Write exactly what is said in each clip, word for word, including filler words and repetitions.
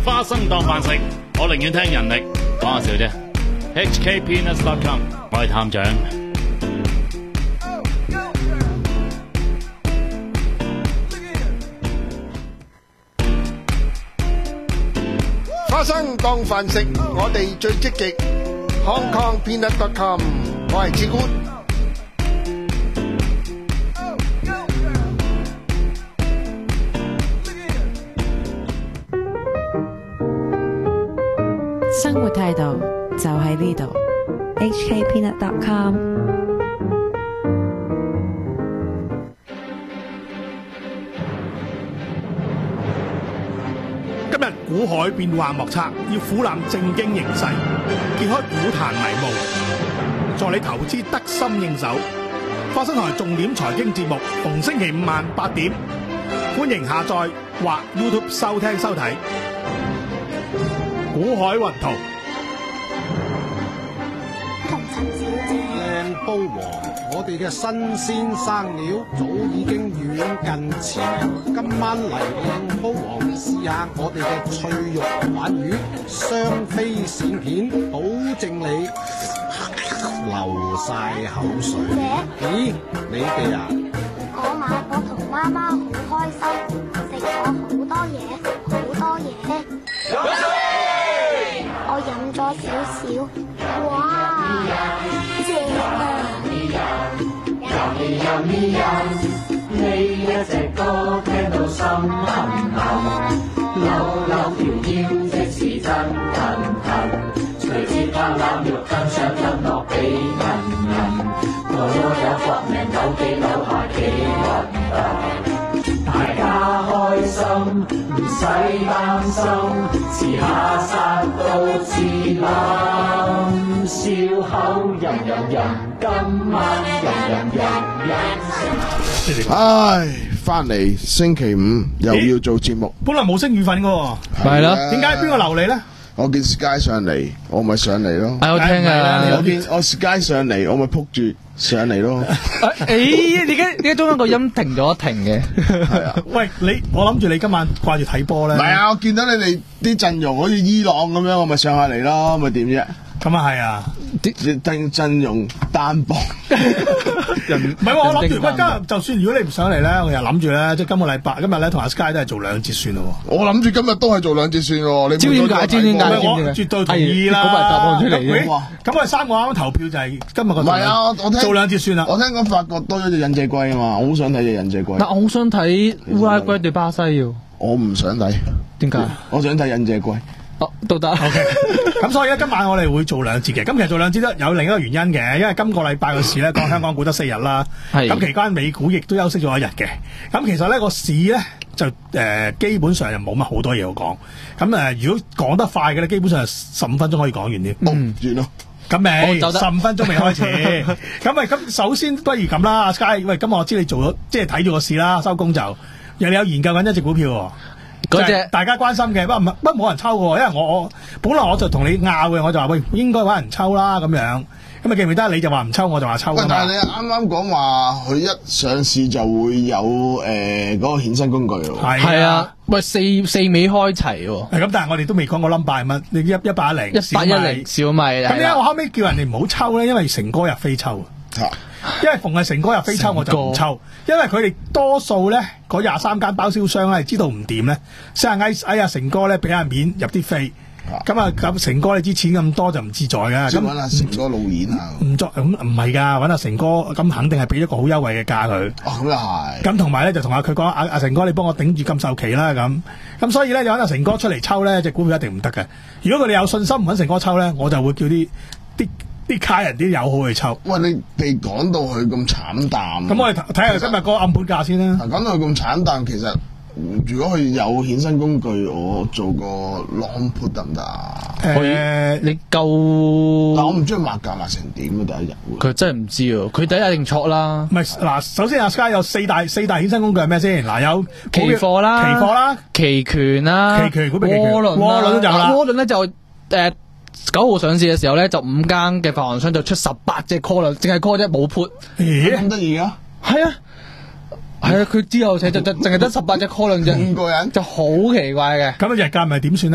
花生當飯食，我寧願聽人力，講下笑啫。H K Peanuts dot com， 我係探長。 花生當飯食，我哋最積極。Hong Kong Peanuts dot com， 我係志官。 生活態度就喺呢度。H K Peanuts dot com。 今日股海變幻莫測，要俯瞰正經形勢，揭開股壇迷霧，助你投資得心應手。花生台重點財經節目，逢星期五晚八點，歡迎下載或 YouTube 收聽收睇。股海雲圖， 靚煲王，我哋嘅新鮮生料早已經遠近馳名。今晚嚟靚煲王試下我哋嘅脆肉鯇魚，雙飛鱔片，保證你流晒口水。咦，你哋啊？ 我買我同媽媽好開心，食咗好多嘢，好多嘢。我飲咗少少，哇，正啊！ 呢一隻歌聽到心痕痕，扭扭條腰即是真騰騰，隨節拍攬肉更上音樂俾人人，我有搏命扭機扭下幾運動，大家開心唔使擔心，遲下殺到自冧，笑口吟吟吟，今晚吟吟吟吟。 唉，翻嚟星期五又要做節目， 本來冇聲雨份噶， 係咯？ 點解邊個留你咧？ 我見 Sky 上嚟，我咪上嚟咯。 我聽啊， 我見我 Sky 上嚟，我咪撲住上嚟咯。 誒，點解點解中間個音停咗停嘅？ 係啊， 喂，你我諗住你今晚掛住睇波咧。 唔係啊，我見到你哋啲陣容好似伊朗咁樣，我咪上下嚟咯，咪點啫？ 咁啊係啊， 啲陣陣容單薄。 唔係我諗住，喂，今日就算如果你唔上嚟咧，我又諗住咧，即係今個禮拜今日咧同阿 Sky 都係做兩節算咯。 我諗住今日都係做兩節算喎。你知點解？知點解？ 我絕對同意啦。 咁咪答案出嚟嘅。 咁我哋三個啱啱投票就係今日個。 唔係啊，我聽做兩節算啦。 我聽講法國多咗隻忍者龜啊嘛，我好想睇隻忍者龜。 但我好想睇烏拉圭對巴西喎。 我唔想睇。 點解？ 我想睇忍者龜。 哦，都得。 OK，咁所以咧，今晚我哋會做兩節嘅。咁其實做兩節都有另一個原因嘅，因為今個禮拜嘅市咧，講香港股得四日啦。係。咁期間美股亦都休息咗一日嘅。咁其實咧個市咧就誒、呃、基本上又冇乜好多嘢好講。咁誒、呃、如果講得快嘅咧，基本上係十五分鐘可以講完啲。 嗯，完咯。 咁未十五分鐘未開始。咁咪咁首先不如咁啦，阿 Sky，喂，今日我知你做咗即係睇住個市啦，收工就又你有研究緊一隻股票喎。嗰隻大家關心嘅，不過唔不過冇人抽嘅，因為我我本來我就同你拗嘅，我就話喂應該揾人抽啦咁樣，咁啊記唔記得？你就話唔抽，我就話抽。喂， 但係你啱啱講話佢一上市就會有誒嗰、呃那個衍生工具喎。 係啊，喂四四尾開齊喎。 咁但係我哋都未講過 number 係乜？你一一八一零一八一零小米。咁點解我後尾叫人哋唔好抽咧？因為成哥入飛抽啊。因為逢係成哥入飛抽我就唔抽，因為佢哋多數咧嗰廿三間包銷商咧知道唔掂咧，先係嗌嗌阿成哥咧俾下面入啲飛，咁啊咁成哥你知錢咁多就唔自在㗎。 咁揾阿成哥路演啊？唔作咁唔係㗎，揾阿成哥咁肯定係俾一個好優惠嘅價佢。 哦，咁又係。咁同埋咧就同阿佢講阿阿成哥你幫我頂住禁售期啦咁，咁所以咧就揾阿成哥出嚟抽咧隻股票一定唔得嘅。如果佢哋有信心唔揾成哥抽咧，我就會叫啲啲。啲卡人啲友好去抽。 喂，你哋講到佢咁慘淡。 咁我哋睇下今日個暗盤價先啦。 講到佢咁慘淡，其實如果佢有衍生工具，我做個 long put 得唔得啊？ 誒、呃，你夠？ 但我唔知佢抹價抹成點啊！第一日佢真係唔知喎，佢第一日一定錯啦。 唔係嗱，首先阿 Sky 有四大四大衍生工具係咩先？嗱，有期貨啦、 期貨啦、 期權啦、 期權股票、 窩輪、 窩輪都有啦。 窩輪咧就誒。呃九號上市嘅時候咧，就五間嘅發行商就出十八隻 call 啦，淨係 call 啫，冇 put。 咦，咁得意啊？ 係啊，係啊，佢之後就就淨係得十八隻 call 量啫， 五個人就好奇怪嘅。 咁啊，日價咪點算咧？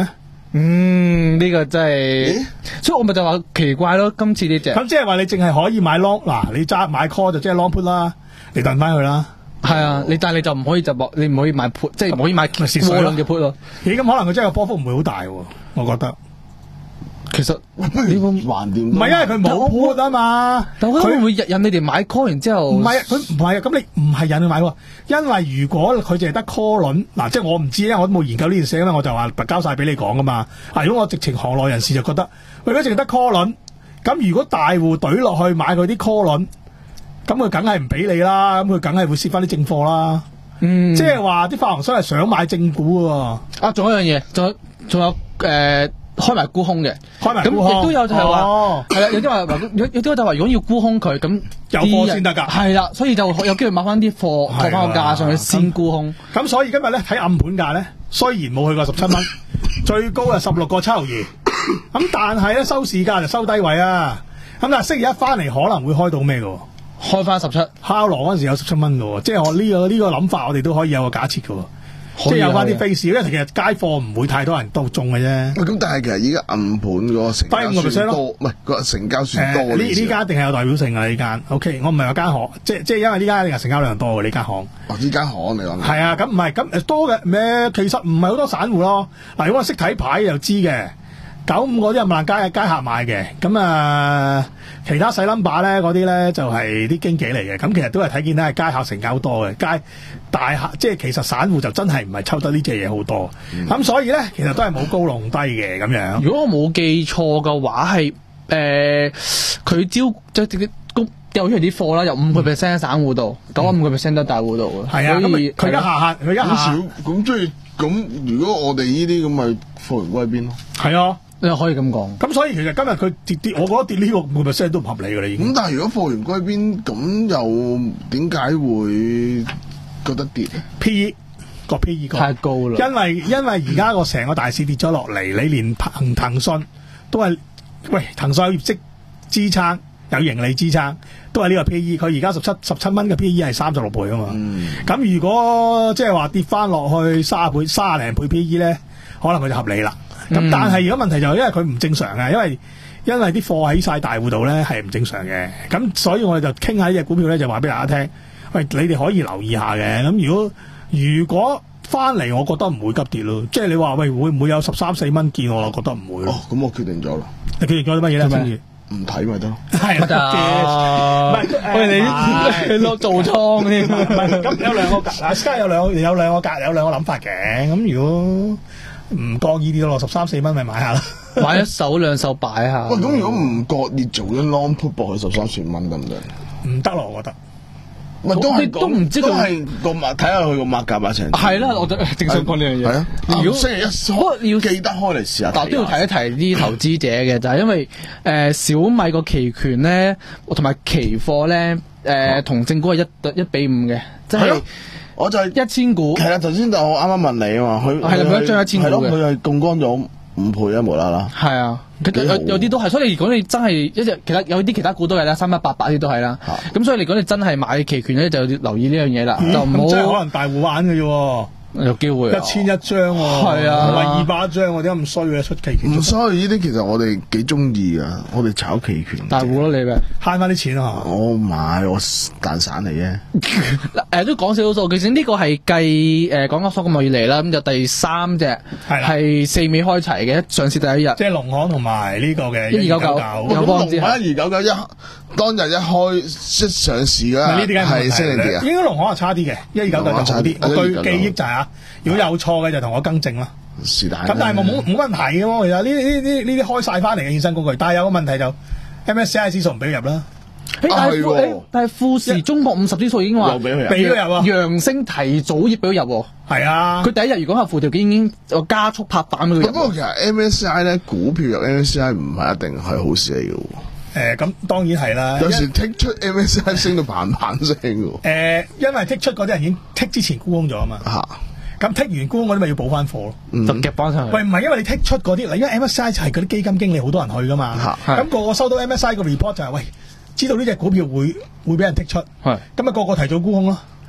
嗯，呢、這個真係，所以我咪就話奇怪咯，今次呢隻。 咁即係話你淨係可以買 long， 嗱你揸買 call 就即係 long put 啦，你燉翻佢啦。 係啊，你但係你就唔可以就你唔可以買 put， 即係唔可以買窩輪嘅 put 咯。 咦，咁可能佢真係個波幅唔會好大喎，我覺得。 其實呢個橫掂， 唔係因為佢冇 put 啊嘛， 但佢會唔會引你哋買 call 然之後？ 唔係佢唔係啊，咁你唔係引佢買喎，因為如果佢淨係得 call 輪，嗱即係我唔知咧，我都冇研究呢件事咧，我就話交晒俾你講噶嘛。啊，如果我直情行內人士就覺得，喂，如果淨係得 call 輪，咁如果大戶懟落去買佢啲 call 輪，咁佢梗係唔俾你啦，咁佢梗係會蝕翻啲正貨啦。嗯，即係話啲發行商係想買正股喎。 啊，仲有一樣嘢，仲有仲有誒。呃開埋沽空嘅， 開埋沽空， 咁亦都有就係話，係啦、哦，有啲話有有啲就話，如果要沽空佢，咁有貨先得㗎， 係啦，所以就有機會買翻啲貨，放翻個價上去先沽空。 咁所以今日咧睇暗盤價咧，雖然冇去過十七蚊，最高係十六個七毫二，咁但係咧收市價就收低位啊。咁但係星期一翻嚟可能會開到咩㗎？ 開翻十七， 敲鑼嗰陣時有十七蚊㗎，即係我呢、這個呢、這個諗法，我哋都可以有個假設㗎。即係有翻啲 face，因為其實街貨唔會太多人都中嘅啫。 咁但係其實依家暗盤嗰個成交算多，唔係個成交算多。呢呢間一定係有代表性㗎呢間。O K， 我唔係話間行，即即係因為呢間一定係成交量多嘅呢間行。 哦，呢間行你講。係啊，咁唔係咁多嘅咩？其實唔係好多散戶咯。嗱，如果我識睇牌就知嘅。九五嗰啲係萬街街客買嘅，咁啊其他細 number 咧嗰啲咧就係、是、啲經紀嚟嘅，咁其實都係睇見咧係街客成交多嘅，街大客即係其實散戶就真係唔係抽得呢隻嘢好多，咁、嗯、所以咧其實都係冇高弄低嘅咁樣。如果我冇記錯嘅話係誒佢招即係有出嚟啲貨啦，有五個 percent 喺散戶度，九十五個 percent 都喺大戶度嘅。係啊，咁佢而家下客，佢而家下少，咁即係咁。如果我哋呢啲咁咪貨源歸邊咯？ 係啊。 你可以咁講，咁所以其實今日佢跌跌，我覺得跌呢個五個 percent 都唔合理㗎啦已經。 咁但係如果貨源歸邊，咁又點解會覺得跌咧 ？P E 個 P E 太高啦， 因為因為而家個成個大市跌咗落嚟，你連騰騰訊都係喂騰訊有業績支撐，有盈利支撐，都係呢個 P E。佢而家十七十七蚊嘅 P E 係三十六倍啊嘛。咁、嗯、如果即係話跌翻落去卅倍、卅零倍 P E 咧，可能佢就合理啦。咁、嗯、但係而家問題就係因為佢唔正常嘅，因為因為啲貨喺晒大戶度咧係唔正常嘅，咁所以我哋就傾下呢隻股票咧，就話俾大家聽，喂，你哋可以留意下嘅。咁如果如果翻嚟，我覺得唔會急跌咯。即係你話喂，會唔會有十三四蚊見我？我覺得唔會咯。 哦，咁我決定咗啦。 你決定咗啲乜嘢咧？ 唔睇咪得咯。 係啊，唔係喂你你落做倉添。唔係咁有兩個格，而家有兩有兩個格有兩個諗法嘅。咁如果唔覺意跌到落十三四蚊，咪買下啦， 買一手兩手擺下。 喂，咁如果唔覺意做咗 long put 博去十三四蚊得唔得？ 唔得咯，我覺得。 咪都係都唔知佢係個碼，睇下佢個碼價碼程。 係啦，我正想講呢樣嘢。係啊， 如果星期一開要記得開嚟試下。 但都要提一提啲投資者嘅，就係因為誒、呃、小米個期權咧，同埋期貨咧，誒同正股係一一比五嘅，即係。 我就係一千股， 係啦，頭先就我啱啱問你啊嘛，佢係咪一張一千股嘅？係咯， 佢係槓桿咗五倍啊，無啦啦。係啊， 有有啲都係，所以如果你真係一隻，其他有啲其他股都係啦，三一八八啲都係啦。咁所以如果你真係買期權咧，就要留意呢樣嘢啦，就唔好。 即係可能大戶玩嘅啫。 有機會一千一張喎，係啊，唔係二百張喎，點解咁衰嘅出期權？ 唔衰，呢啲其實我哋幾中意噶，我哋炒期權。 大戶咯，你咪慳翻啲錢啊！ 我買我蛋散嚟啫。 誒，都講少少數，其實呢個係計誒港交所咁耐以嚟啦，咁就第三隻係四尾開齊嘅，上市第一日。 即係農行同埋呢個嘅一二九九。 咁農行一二九九一當日一開一上市啦，係升定跌啊？ 應該農行係差啲嘅，一二九九就好啲。我據記憶就係啊。如果有錯嘅就同我更正啦。 是但。 咁但係冇冇冇問題嘅喎，其實呢呢呢呢啲開晒翻嚟嘅衍生工具，但係有個問題就 M S C I 指數唔俾佢入啦。 但係富但係富時中國五十指數已經話俾佢入啊，揚升提早亦俾佢入。係啊，佢第一日如果係附條件已經加速拍板俾佢入。 不過其實 M S C I 咧股票入 M S C I 唔係一定係好事嚟嘅。 誒、呃，咁當然係啦。 有時剔出 M S C I 升到嘭嘭聲嘅。誒、 呃，因為剔出嗰啲人已經剔之前沽空咗啊嘛。嚇。咁剔完沽空嗰啲咪要補翻貨咯， 就夾翻上去。 喂，唔係因為你剔出嗰啲，因為 M S C I 就係嗰啲基金經理好多人去噶嘛。咁、那個個收到 M S C I 個 report 就係、是、喂，知道呢隻股票會會俾人剔出，咁咪個個提早沽空咯。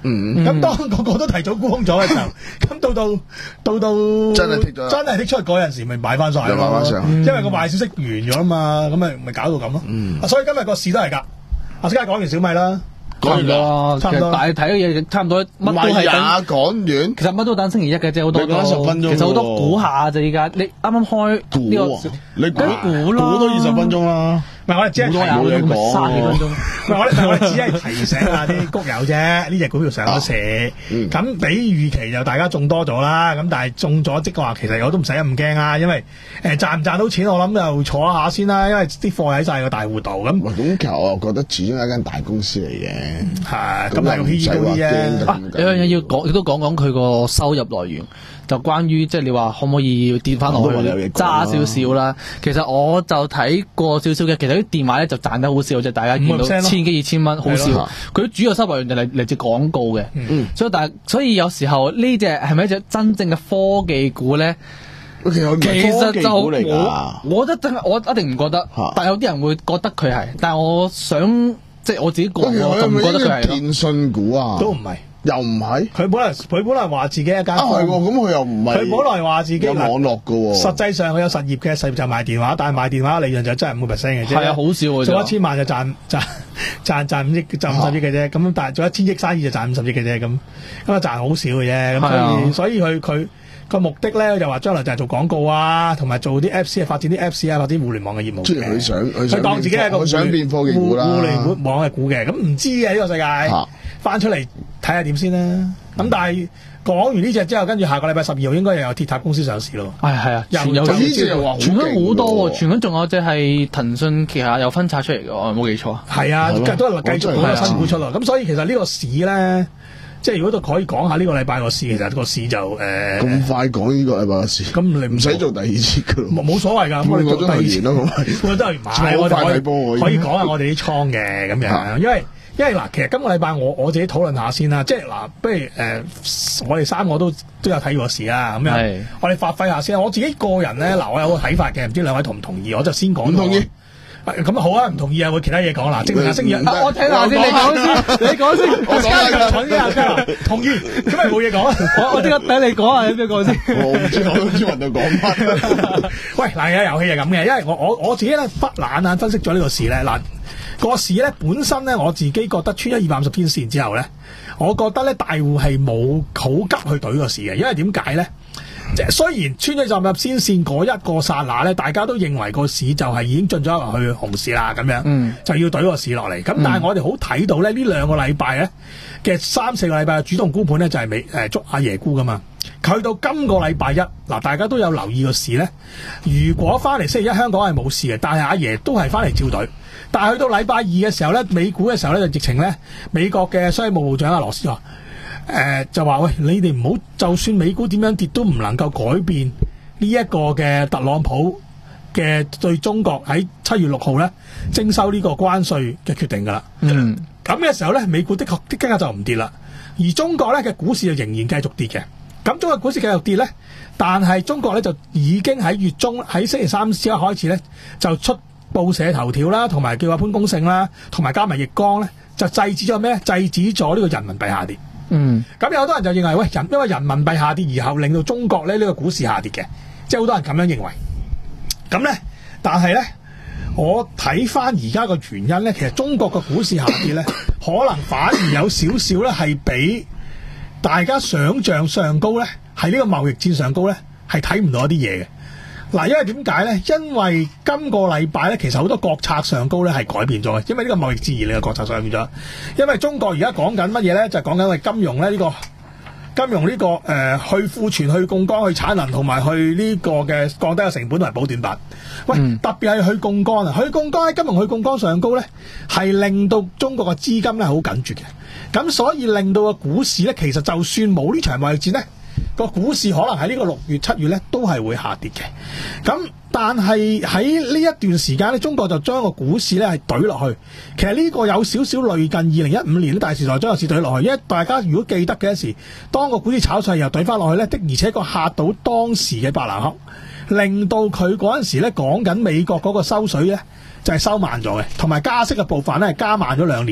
嗯， 咁當個個都提早沽空咗嘅時候，咁到到到到真係剔咗， 真係剔出嗰陣時，咪買翻晒咯。 買翻上， 因為個壞消息完咗啊嘛，咁咪咪搞到咁咯。 嗯， 所以今日個市都係㗎。阿先講完小米啦。 差唔多， 差唔多。 但係睇嘅嘢差唔多，乜都係等。 講完， 其實乜都等星期一嘅啫，好多都十分鐘。 其實好多估下啫，依家你啱啱開呢個， 你估估咯， 估都二十分鐘啦。 唔係我哋只係提冇嘢講， 三幾分鐘。 唔係我哋，我哋只係提醒下啲谷友啫。呢隻股票上咗市，咁比預期就大家中多咗啦。咁但係中咗即係話，其實我都唔使咁驚啊，因為誒賺唔賺到錢，我諗就坐一下先啦。因為啲貨喺晒個大戶度咁。 咁其實我覺得始終係一間大公司嚟嘅， 係咁係個 P E 高啲啫。 有樣嘢要講，亦都講講佢個收入來源。就關於即係你話可唔可以跌翻落去揸少少啦？其實我就睇過少少嘅，其實啲電話咧就賺得好少啫。大家見到千幾二千蚊好少，佢主要收入源就嚟嚟自廣告嘅。嗯，所以但係所以有時候呢隻係咪一隻真正嘅科技股咧？ 其實就我我覺得我一定唔覺得，但係有啲人會覺得佢係，但係我想即係我自己個人我就唔覺得佢係電信股啊， 都唔係。 又唔係， 佢本來佢本來話自己一間， 啊係喎，咁佢又唔係， 佢本來話自己有網絡嘅喎， 實際上佢有實業嘅，實業就賣電話，但係賣電話利潤就真係五個 percent 嘅啫， 係啊，好少嘅， 做一千萬就賺賺賺賺五億，賺五十億嘅啫，咁但係做一千億生意就賺五十億嘅啫，咁咁啊賺好少嘅啫，咁所以所以佢佢個目的咧就話將來就係做廣告啊，同埋做啲 Apps 啊，發展啲 Apps 啊，發展互聯網嘅業務。 即係佢想佢當自己係個想變科技股啦， 互聯網嘅股嘅，咁唔知嘅呢個世界，翻出嚟睇下點先啦。咁但係講完呢隻之後，跟住下個禮拜十二號應該又有鐵塔公司上市咯。 係係啊，傳有呢隻又話傳緊好多喎，傳緊仲有隻係騰訊旗下有分拆出嚟嘅，我冇記錯。 係啊，都係繼續好多新股出咯。咁所以其實呢個市咧，即係如果都可以講下呢個禮拜個市，其實個市就誒咁快講呢個禮拜個市， 咁你唔使做第二次噶， 冇冇所謂㗎。咁我哋做第二次咯，我都係買，我哋可以可以講下我哋啲倉嘅咁樣，因為。因為嗱，其實今個禮拜我我自己討論下先啦，即係嗱，不如誒、呃，我哋三個都都有睇過市啦，咁樣，我哋發揮下先。我自己個人咧，嗱，我有個睇法嘅，唔知兩位同唔同意？我就先講。唔同意。咁啊好啊，唔同意啊，會其他嘢講啦。證明下星期一，我聽下先，你講先，你講先。我講先，同意。咁咪冇嘢講。我我即刻等你講啊，你邊個先？ 我唔知，我都唔知問到講乜。 喂，嗱，有遊戲係咁嘅，因為我我我自己咧忽懶眼分析咗呢個市咧，嗱。個市咧本身咧，我自己覺得穿咗二百五十天線之後咧，我覺得咧大戶係冇好急去懟個市嘅，因為點解咧？即係雖然穿咗二百五十天線嗰一個剎那咧，大家都認為個市就係已經進咗入去熊市啦，咁樣，嗯、就要懟個市落嚟。咁但係我哋好睇到咧，呢兩個禮拜咧嘅三四個禮拜嘅主動沽盤咧，就係未誒捉阿爺沽噶嘛。去到今個禮拜一，嗱，大家都有留意個市咧。如果翻嚟星期一香港係冇事嘅，但係阿爺都係翻嚟照隊。但係去到禮拜二嘅時候咧，美股嘅時候咧就直情咧，美國嘅商務部長阿羅斯話，誒、呃、就話喂，你哋唔好，就算美股點樣跌都唔能夠改變呢一個嘅特朗普嘅對中國喺七月六號咧徵收呢個關稅嘅決定㗎啦。嗯，咁嘅時候咧，美股的確的今日就唔跌啦，而中國咧嘅股市就仍然繼續跌嘅。咁中國股市繼續跌咧，但係中國咧就已經喺月中喺星期三之後開始咧就出報社頭條啦，同埋叫阿潘功勝啦，同埋加埋易綱咧，就制止咗咩？制止咗呢個人民幣下跌。嗯，咁有好多人就認為喂，人因為人民幣下跌而後令到中國咧呢個股市下跌嘅，即係好多人咁樣認為。咁咧，但係咧，我睇翻而家個原因咧，其實中國個股市下跌咧，可能反而有少少咧係比大家想象上高咧，係呢個貿易戰上高咧，係睇唔到一啲嘢嘅。嗱，因為點解咧？因為今個禮拜咧，其實好多國策上高咧係改變咗嘅，因為呢個貿易戰而令個國策上變咗。因為中國而家講緊乜嘢咧？就係講緊係金融咧呢、這個金融呢、這個誒、呃、去庫存、去槓桿、去產能同埋去呢個嘅降低個成本同埋補短板。喂，嗯、特別係去槓桿啊！去槓桿喺金融去槓桿上高咧，係令到中國嘅資金咧好緊絀嘅。咁所以令到個股市咧，其實就算冇呢場貿易戰咧，個股市可能喺呢個六月、七月咧都係會下跌嘅。咁但係喺呢一段時間咧，中國就將個股市咧係懟落去。其實呢個有少少類近二零一五年大時代將個市懟落去，因為大家如果記得嘅時，當個股市炒上又懟翻落去咧，的而且確嚇到當時嘅伯南克，令到佢嗰陣時咧講緊美國嗰個收水咧就係收慢咗嘅，同埋加息嘅步伐咧係加慢咗兩年嘅。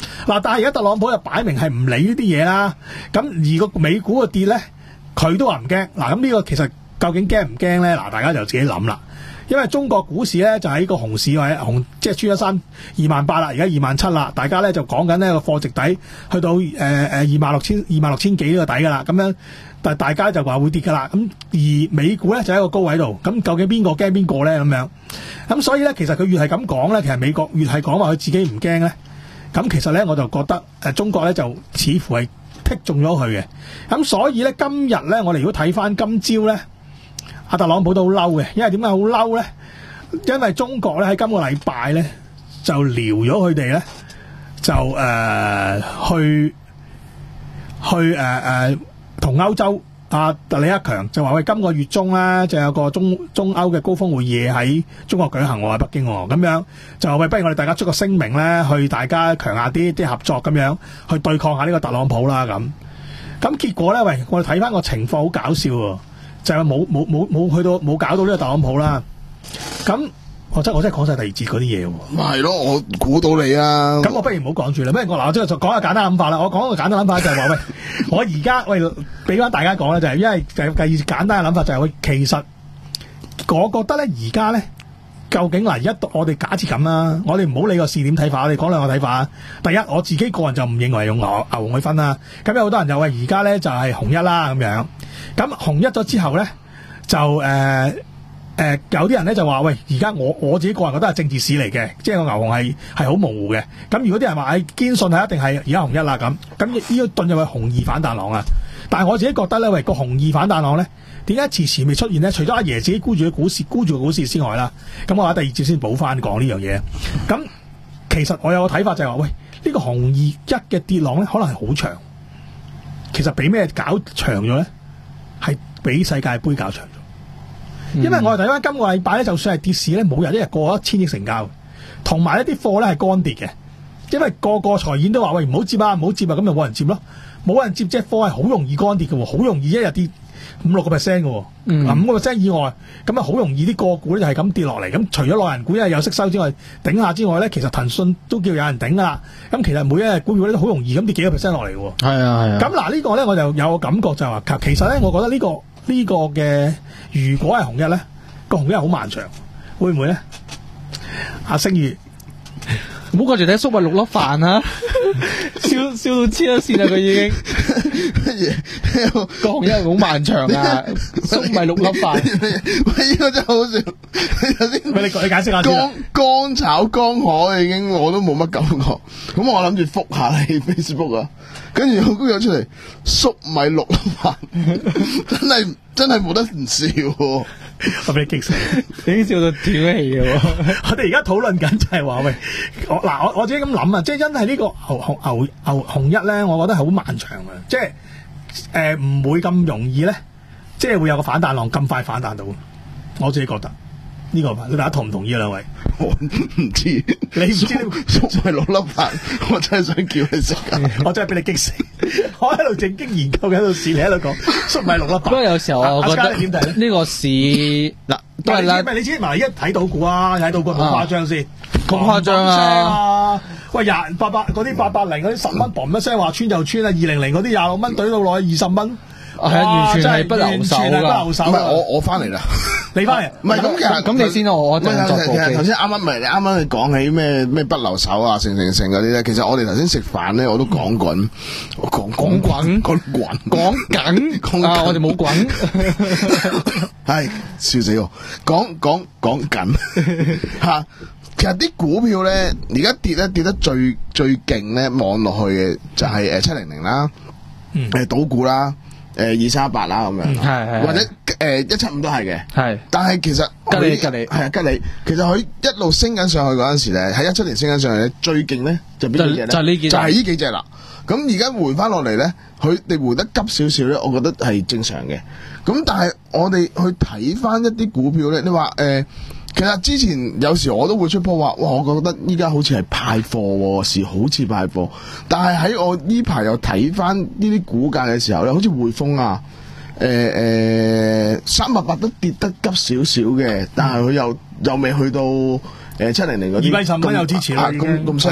嗱，但係而家特朗普就擺明係唔理呢啲嘢啦。咁而個美股個跌咧，佢都話唔驚。嗱，咁呢個其實究竟驚唔驚咧？嗱，大家就自己諗啦。因為中國股市咧就喺個熊市或者熊，即係穿咗三二萬八啦，而家二萬七啦。大家咧就講緊呢個貨值底去到誒誒二萬六千二萬六千幾呢個底噶啦。咁樣，但係大家就話會跌噶啦。咁而美股咧就喺個高位度。咁究竟邊個驚邊個咧？咁樣咁所以咧，其實佢越係咁講咧，其實美國越係講話佢自己唔驚咧。咁其實咧，我就覺得誒中國咧就似乎係剔中咗佢嘅。咁所以咧，今日咧，我哋如果睇翻今朝咧。阿特朗普都好嬲嘅，因為點解好嬲咧？因為中國咧喺今個禮拜咧就撩咗佢哋咧，就誒、呃、去去誒誒同歐洲阿李克強就話喂，今個月中咧就有個中中歐嘅高峰會議喺中國舉行喎，喺北京喎，咁樣就話喂，不如我哋大家出個聲明咧，去大家強下啲啲合作咁樣，去對抗下呢個特朗普啦咁。咁結果咧，喂，我哋睇翻個情況好搞笑喎。就係冇冇冇冇去到冇搞到呢個特朗普啦，咁我真我真係講晒第二節嗰啲嘢喎。 咪係咯，我估到你啊。 咁我不如唔好講住啦，不如我嗱，我即係講下簡單諗法啦。我講個簡單諗法就係話喂，我而家喂俾翻大家講咧，就係因為就第二簡單嘅諗法就係喂，其實我覺得咧而家咧，究竟嗱而家我哋假設咁啦，我哋唔好理個試點睇法，我哋講兩個睇法啊。第一，我自己個人就唔認為用牛牛熊去分啦。咁有好多人就話而家咧就係紅一啦咁樣。咁紅一咗之後咧，就誒誒、呃呃、有啲人咧就話喂，而家我我自己個人覺得係政治市嚟嘅，即係個牛熊係係好模糊嘅。咁如果啲人話誒堅信係一定係而家紅一啦咁，咁呢個遁入去紅二反彈浪啊！但係我自己覺得咧，喂個紅二反彈浪咧，點解遲遲未出現咧？除咗阿爺自己沽住嘅股市沽住個股市之外啦，咁我話第二節先補翻講呢樣嘢。咁其實我有個睇法就係話喂，呢、呢個紅二一嘅跌浪咧，可能係好長。其實俾咩搞長咗咧？係比世界盃搞長咗，因為我哋睇翻今個禮拜咧，就算係跌市咧，冇人一日過一千億成交，同埋一啲貨咧係乾跌嘅，因為個個財演都話喂唔好接啊，唔好接啊，咁就冇人接咯，冇人接隻貨係好容易乾跌嘅，好容易一日跌五六個 percent 嘅，五個 percent 以外，咁啊好容易啲個股咧就係咁跌落嚟。咁除咗內人股因為有息收之外，頂下之外咧，其實騰訊都叫有人頂噶啦。咁其實每一日股票咧都好容易咁跌幾個 percent 落嚟嘅。 係啊係啊。 咁嗱呢個咧我就有個感覺就係話，其實咧我覺得呢、呢個呢、呢個嘅如果係紅一咧，個紅一好漫長，會唔會咧？阿星宇。 唔好掛住睇粟米六粒飯啊！笑笑到黐咗線啦，佢已經乜嘢？個紅一好漫長啊！粟米六粒飯， 喂，呢個真係好笑。頭先， 喂，你你解釋下先。 乾乾炒江海已經我都冇乜感覺。咁我諗住覆下你 Facebook 啊，跟住我估咗出嚟粟米六粒飯，真係真係冇得唔笑喎。 我俾你激死， 你已經笑到斷咗氣嘅喎。 我哋而家討論緊就係話喂，我嗱我我自己咁諗啊，即係真係呢個牛牛牛牛紅一咧，我覺得係好漫長嘅，即係誒唔會咁容易咧，即係會有個反彈浪咁快反彈到。我自己覺得呢、這個，你大家同唔同意啊？兩位， 我唔知， 你唔知粟米六粒飯，我真係想叫你食㗎， 我真係俾你激死。我喺度正經研究緊，喺度試，你喺度講粟米六粒飯。 不過有時候我覺得點睇呢個市嗱都係啦， 唔係你知埋一睇到股啊，睇到股好誇張先， 咁誇張啊！ 喂，廿八百嗰啲八百零嗰啲十蚊，嘣一聲話穿就穿啊！二零零嗰啲廿六蚊，懟到落去二十蚊。 係啊，完全係不留手㗎， 不留手。 唔係我我翻嚟啦， 你翻嚟？ 唔係咁其實咁你先我我唔係其實頭先啱啱咪你啱啱你講起咩咩不留手啊，成成成嗰啲咧，其實我哋頭先食飯咧，我都講滾，我講講滾講滾講緊啊，我哋冇滾， 係笑死我，講講講緊嚇。其實啲股票咧，而家跌咧跌得最最勁咧，望落去嘅就係誒七零零啦，誒賭股啦。誒，二三一八啦咁樣， 係或者誒一七五都係嘅， 係。 但係其實吉利吉利係啊吉利，其實佢一路升緊上去嗰陣時咧，喺一七年升緊上去咧，最勁咧就邊幾隻咧？ 就係呢幾隻， 就係呢幾隻啦。咁而家回翻落嚟咧，佢哋回得急少少咧，我覺得係正常嘅。咁但係我哋去睇翻一啲股票咧，你話誒。呃其實之前有時我都會出波話，哇！我覺得依家好似係派貨，是好似派貨。但係喺我呢排又睇翻呢啲股價嘅時候咧，好似匯豐啊，誒誒三百八都跌得急少少嘅，但係佢又又未去到誒七零零嗰啲。 二百十蚊有支持啦， 咁咁犀利。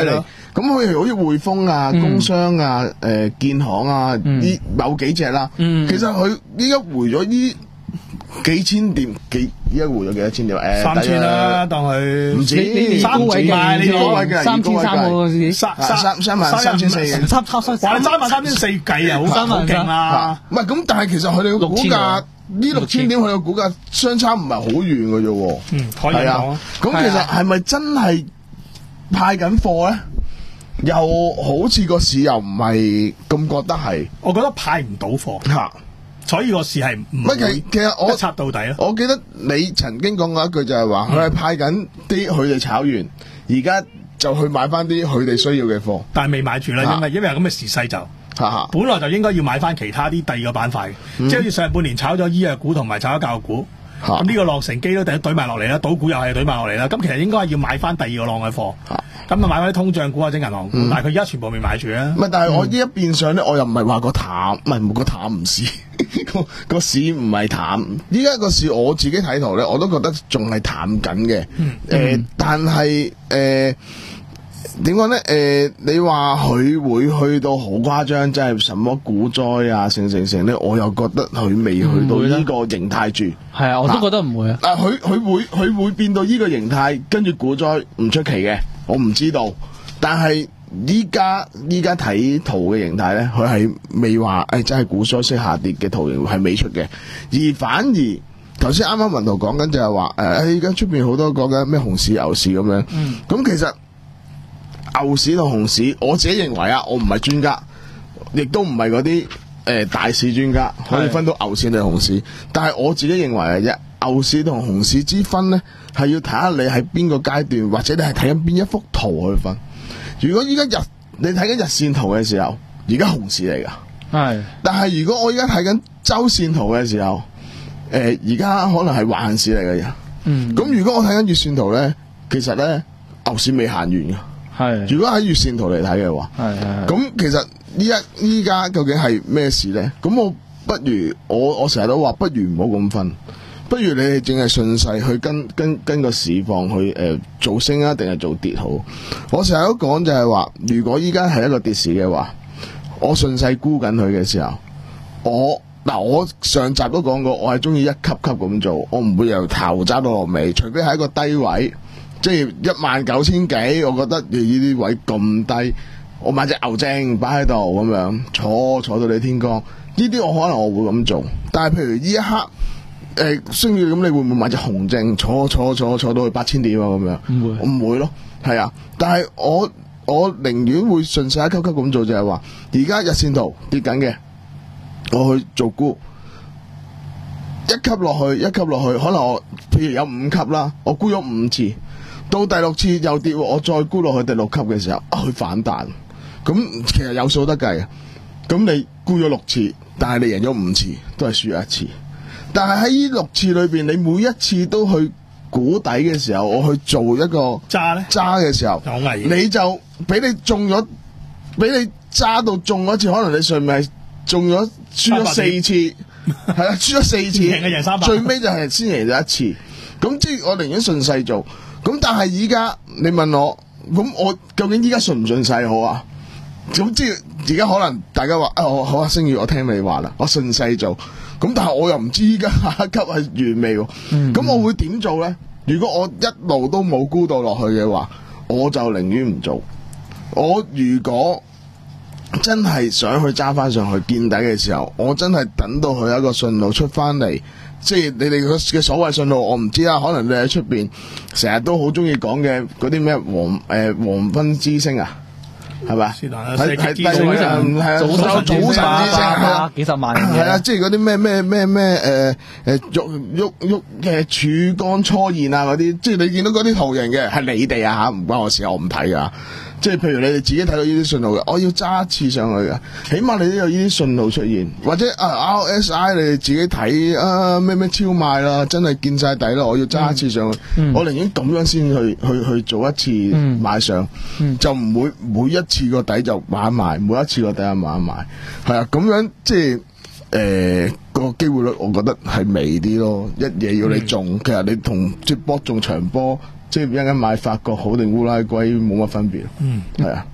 咁佢好似匯豐啊、 嗯工商啊、誒、呃、建行啊呢、 嗯、 某幾隻啦。 嗯、 其實佢依家回咗呢幾千點，幾依家回咗幾多千點？誒、呃， 三千啦，當佢唔止， 你三位嘅， 你高位嘅， 三千三喎， 三三三萬三千四嘅， 差差差， 話你三萬三千四計啊，好好勁啦！ 唔係咁，但係其實佢哋嘅股價。呢六千點佢嘅股價相差唔係好遠嘅啫喎， 嗯，可以講啊。 咁其實係咪真係派緊貨咧？又好似個市又唔係咁覺得係。 我覺得派唔到貨嚇，所以個市係唔乜其其實我一插到底咯。 我記得你曾經講過一句就係話，佢係派緊啲佢哋炒完，而家就去買翻啲佢哋需要嘅貨， 但係未買住啦，因為因為有咁嘅時勢就。本來就應該要買翻其他啲第二個板塊嘅，嗯、即係好似上半年炒咗醫藥股同埋炒咗教育股，咁呢、啊、個落成機都第一懟埋落嚟啦，賭股又係懟埋落嚟啦，咁其實應該係要買翻第二個浪嘅貨，咁啊就買翻啲通脹股或者銀行股，嗯、但係佢而家全部未買住啊。唔係， 但係我呢一變相咧，我又唔係話個淡，唔係個淡唔市，個個市唔係淡。依家個市我自己睇圖咧，我都覺得仲係淡緊嘅。誒、嗯呃，但係誒。呃點講咧？誒、呃，你話佢會去到好誇張，即係什麼股災啊，成成成咧，我又覺得佢未去到呢個形態住。 係啊，我都覺得唔會啊。 但佢佢會佢會變到呢個形態，跟住股災唔出奇嘅，我唔知道。但係依家依家睇圖嘅形態咧，佢係未話誒，真係股災式下跌嘅圖形係未出嘅，而反而頭先啱啱文圖講緊就係話誒，而家出邊好多講緊咩熊市牛市咁樣。嗯，咁其實。牛市同熊市，我自己認為啊，我唔係專家，亦都唔係嗰啲誒大市專家，可以分到牛市定熊市。但係我自己認為嘅啫，牛市同熊市之分呢，係要睇下你喺邊個階段，或者你係睇緊邊一幅圖去分。如果依家日你睇緊日線圖嘅時候，而家熊市嚟噶。係。但係如果我而家睇緊周線圖嘅時候，誒而家可能係橫市嚟嘅。嗯。咁如果我睇緊月線圖呢，其實呢，牛市未行完嘅。係，如果喺月線圖嚟睇嘅話，係係。咁其實依家依家究竟係咩事咧？咁我不如我我成日都話，不如唔好咁分，不如你哋淨係順勢去跟跟跟個市況去誒、呃、做升啊，定係做跌好？我成日都講就係話，如果依家係一個跌市嘅話，我順勢沽緊佢嘅時候，我嗱我上集都講過，我係中意一級級咁做，我唔會由頭揸到落尾，除非係一個低位。即係一萬九千幾，我覺得呢啲位咁低，我買隻牛證擺喺度咁樣坐坐到你天光，呢啲我可能我會咁做。但係譬如呢一刻誒升嘅咁，你會唔會買隻熊證坐坐坐坐到去八千點啊？咁樣唔會，我唔會咯。係啊，但係我我寧願會順勢一級級咁做，就係話而家日線圖跌緊嘅，我去做沽，一級落去一級落去，可能我譬如有五級啦，我沽咗五次。到第六次又跌，我再沽落去第六級嘅時候，啊，佢反彈，咁其實有數得計嘅。咁你沽咗六次，但係你贏咗五次，都係輸咗一次。但係喺呢六次裏邊，你每一次都去估底嘅時候，我去做一個揸咧揸嘅時候，你就俾你中咗，俾你揸到中嗰次，可能你上面係中咗輸咗四次，係啊，輸咗四次，最尾就係先贏咗一次。咁即係我寧願順勢做。咁但係依家你問我，咁我究竟依家順唔順勢好啊？咁即係而家可能大家話啊，我好啊，星宇，我聽你話啦，我順勢做。咁但係我又唔知依家下一級係完未喎。咁、嗯嗯、我會點做咧？如果我一路都冇沽到落去嘅話，我就寧願唔做。我如果真係想去揸翻上去見底嘅時候，我真係等到佢有一個信號出翻嚟。即係你哋嘅所謂信號，我唔知啦。可能你喺出邊成日都好中意講嘅嗰啲咩黃誒黃昏之星啊，係咪？係係第早晨係啊，早早晨之星啊， 幾十萬係啊，即係嗰啲咩咩咩咩誒誒喐喐喐嘅曙光初現啊嗰啲，即係你見到嗰啲圖形嘅係你哋啊吓，唔關我事，我唔睇噶。即係譬如你哋自己睇到呢啲信號嘅，我要揸一次上去嘅，起碼你都有呢啲信號出現，或者啊 R S I 你哋自己睇啊咩咩超賣啦，真係見晒底啦，我要揸一次上去，嗯、我寧願咁樣先去去去做一次買上，嗯、就唔會每一次個底就買埋，每一次個底就買埋，係啊，咁樣即係誒個機會率，我覺得係微啲咯，一嘢要你中，嗯、其實你同即波中長波。即係一陣間買法國好定烏拉圭冇乜分別，嗯，係啊。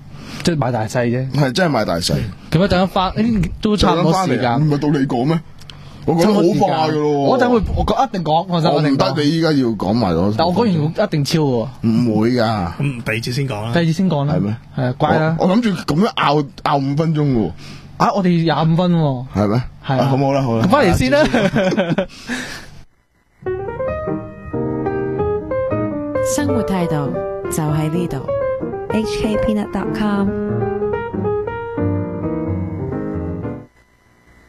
即係買大細啫。 係真係買大細。 咁一陣翻，都差唔多時間。 唔係到你講咩？我覺得好快噶咯。 我等會，我一定講。我唔得，你依家要講埋咗。 但我講完一定超喎。 唔會噶。 咁第二節先講啦。 第二節先講啦。 係咩？ 係啊，乖啦。 我諗住咁樣拗拗五分鐘喎。 啊，我哋廿五分喎。 係咩？ 係啊。 好冇啦，好啦。 咁翻嚟先啦。 生活態度就喺呢度。H K Peanut dot com